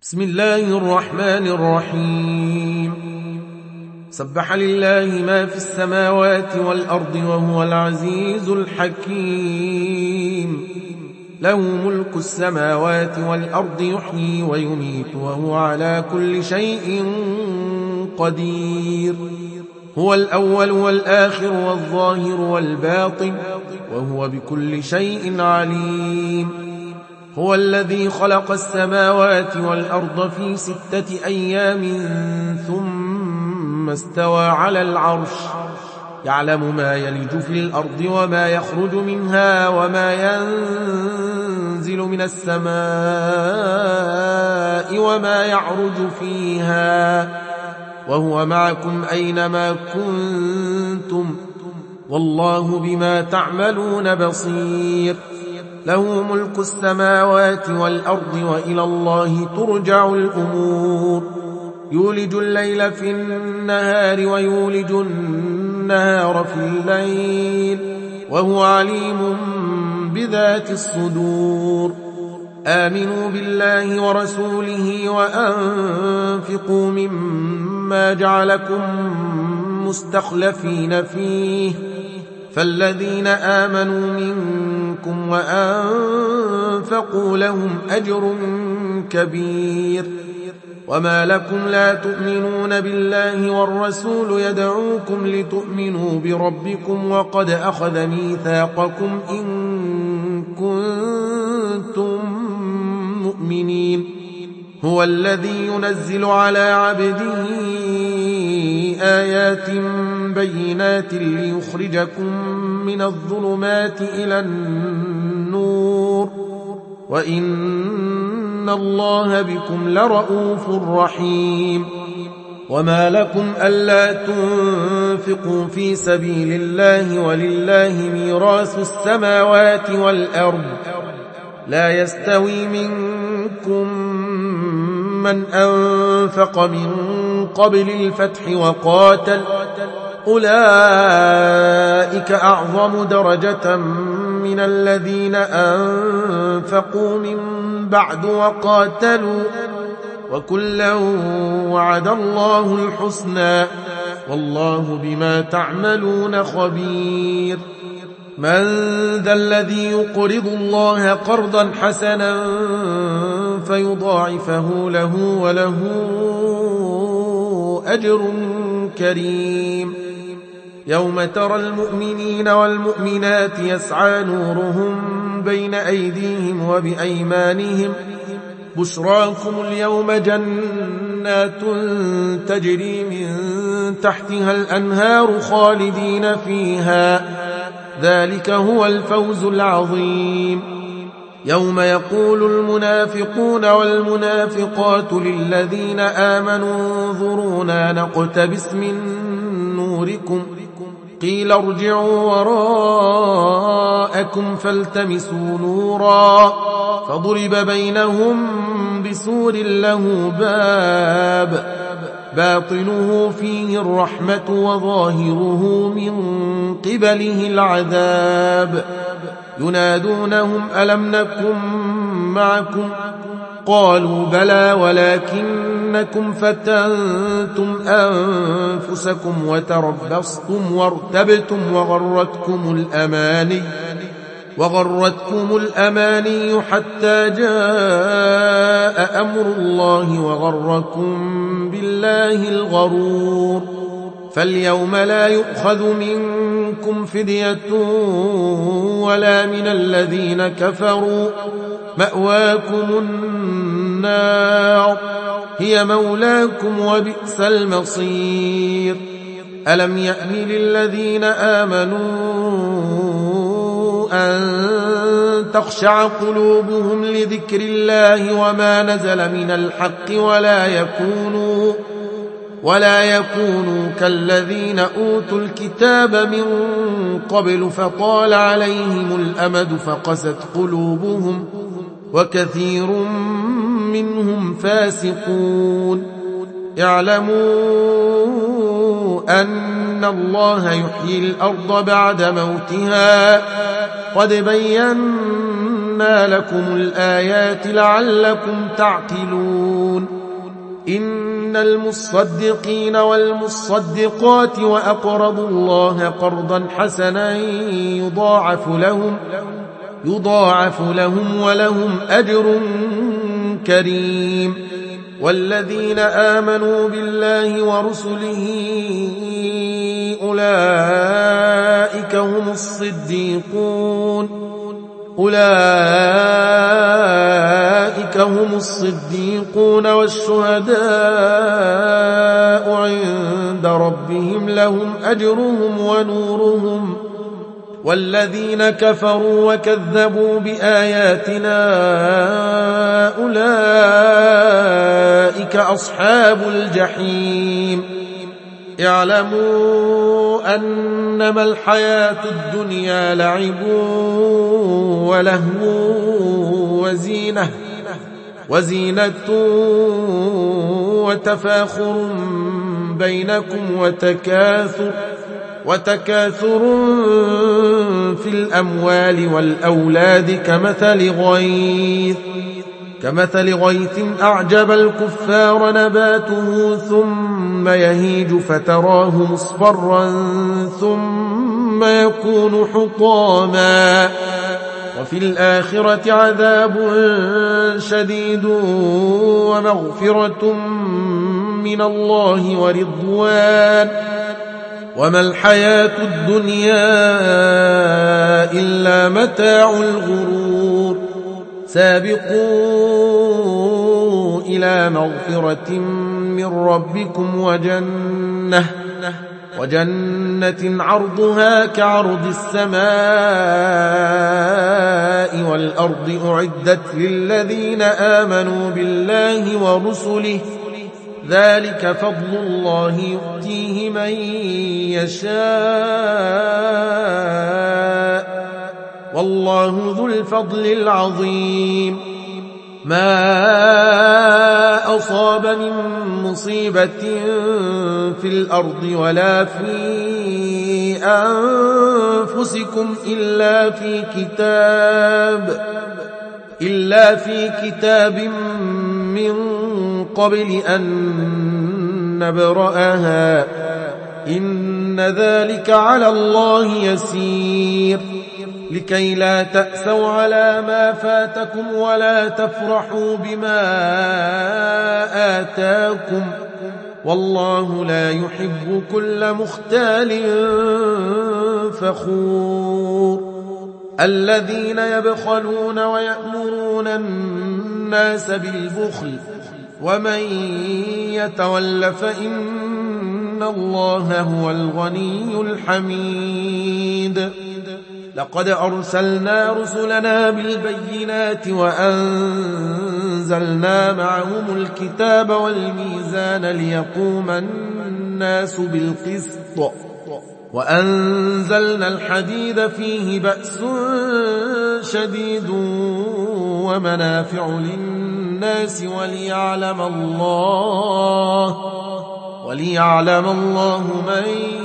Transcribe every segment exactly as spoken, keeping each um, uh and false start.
بسم الله الرحمن الرحيم. سبح لله ما في السماوات والأرض وهو العزيز الحكيم. له ملك السماوات والأرض يحيي ويميت وهو على كل شيء قدير. هو الأول والآخر والظاهر والباطن وهو بكل شيء عليم. هو الذي خلق السماوات والأرض في ستة أيام ثم استوى على العرش يعلم ما يلج في الأرض وما يخرج منها وما ينزل من السماء وما يعرج فيها وهو معكم أينما كنتم والله بما تعملون بصير. له ملك السماوات والأرض وإلى الله ترجع الأمور. يولج الليل في النهار ويولج النهار في الليل وهو عليم بذات الصدور. آمنوا بالله ورسوله وأنفقوا مما جعلكم مستخلفين فيه فالذين آمنوا منكم وأنفقوا لهم أجر كبير. وما لكم لا تؤمنون بالله والرسول يدعوكم لتؤمنوا بربكم وقد أخذ ميثاقكم إن كنتم مؤمنين. هو الذي ينزل على عبده آيات بينات ليخرجكم من الظلمات إلى النور وإن الله بكم لرؤوف رحيم. وما لكم ألا تنفقوا في سبيل الله ولله ميراث السماوات والأرض لا يستوي منكم من أنفق من قبل الفتح وقاتل أولئك أعظم درجة من الذين أنفقوا من بعد وقاتلوا وكلا وعد الله الحسنى والله بما تعملون خبير. من ذا الذي يقرض الله قرضا حسنا فيضاعفه له وله أجر كريم. يوم ترى المؤمنين والمؤمنات يسعى نورهم بين أيديهم وبأيمانهم بشراكم اليوم جنات تجري من تحتها الأنهار خالدين فيها ذلك هو الفوز العظيم. يوم يقول المنافقون والمنافقات للذين آمنوا انظرونا نقتبس من نوركم قيل ارجعوا وراءكم فالتمسوا نورا فضرب بينهم بسور له باب باطنه فيه الرحمة وظاهره من قبله العذاب ينادونهم ألم نكن معكم قالوا بلى ولكنكم فتنتم أنفسكم وتربصتم وارتبتم وغرتكم الأماني وغرتكم الأماني حتى جاء أمر الله وغركم بالله الغرور. فاليوم لا يؤخذ منكم فدية ولا من الذين كفروا مأواكم النار هي مولاكم وبئس المصير. ألم يأن للذين آمنوا أن تخشع قلوبهم لذكر الله وما نزل من الحق ولا يكونوا ولا يكونوا كالذين أوتوا الكتاب من قبل فطال عليهم الأمد فقست قلوبهم وكثير منهم فاسقون. اعلموا أن الله يحيي الأرض بعد موتها قد بينا بينا لكم الآيات لعلكم تعقلون إن المصدقين والمصدقات وأقرضوا الله قرضا حسنا يضاعف لهم يضاعف لهم ولهم أجر كريم والذين آمنوا بالله ورسله أولئك هم الصديقون أولئك هم الصديقون والشهداء عند ربهم لهم أجرهم ونورهم والذين كفروا وكذبوا بآياتنا أولئك أصحاب الجحيم اعلموا أنما الحياة الدنيا لعب ولهو وزينة وزينة وتفاخر بينكم وتكاثر وتكاثر في الأموال والأولاد كمثل غيث كمثل غيث أعجب الكفار نباته ثم يهيج فتراه مصفرا ثم يكون حطاما وفي الآخرة عذاب شديد ومغفرة من الله ورضوان وما الحياة الدنيا إلا متاع الغرور سابقوا إلى مغفرة من ربكم وجنة وجنة عرضها كعرض السماء والأرض أعدت للذين آمنوا بالله ورسله ذلك فضل الله يؤتيه من يشاء والله ذو الفضل العظيم ما أصاب من مصيبة في الأرض ولا في أنفسكم إلا في كتاب إلا في كتاب من قبل أن نبرأها إن ذلك على الله يسير لكي لا تأسوا على ما فاتكم ولا تفرحوا بما آتاكم والله لا يحب كل مختال فخور الذين يبخلون ويأمرون الناس بالبخل ومن يتول فإن الله هو الغني الحميد لقد أرسلنا رسلنا بالبينات وأنزلنا معهم الكتاب والميزان ليقوم الناس بالقسط وأنزلنا الحديد فيه بأس شديد ومنافع للناس وليعلم الله وليعلم الله من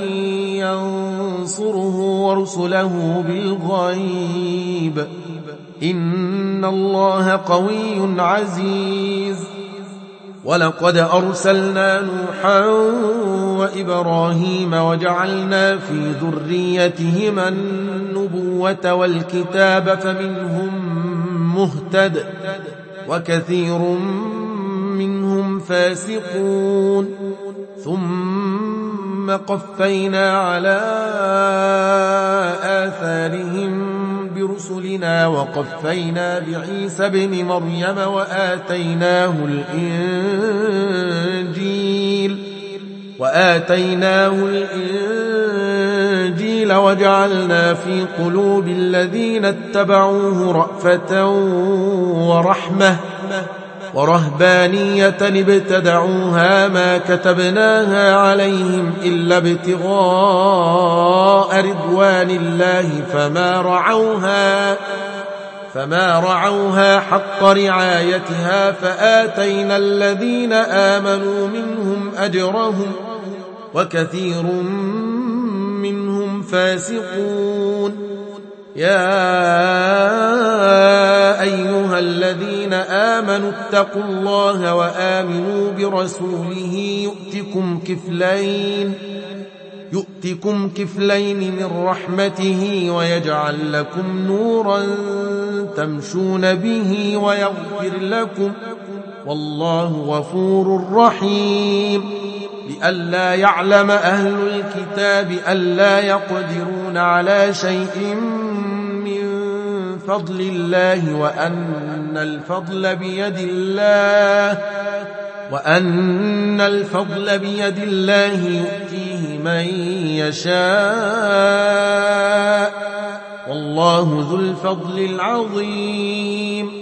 ينصره ورسله بالغيب إن الله قوي عزيز ولقد أرسلنا نوحا وإبراهيم وجعلنا في ذريتهما النبوة والكتاب فمنهم مهتد وكثير منهم فاسقون ثم قفينا على آثارهم برسلنا وقفينا بعيسى ابن مريم وآتيناه الإنجيل وآتيناه الإنجيل وجعلنا في قلوب الذين اتبعوه رأفة ورحمة ورهبانية ابتدعوها ما كتبناها عليهم إلا ابتغاء رضوان الله فما رعوها فما رعوها حق رعايتها فآتينا الذين آمنوا منهم أجرهم وكثير منهم فاسقون يا أيها الذين آمنوا اتقوا الله وآمنوا برسوله يؤتكم كفلين يؤتكم كفلين من رحمته ويجعل لكم نورا تمشون به ويغفر لكم والله غفور رحيم. لئلا يعلم أهل الكتاب ألا يقدرون على شيء من فضل الله وأن الفضل بيد الله وأن الفضل بيد الله يؤتيه من يشاء والله ذو الفضل العظيم.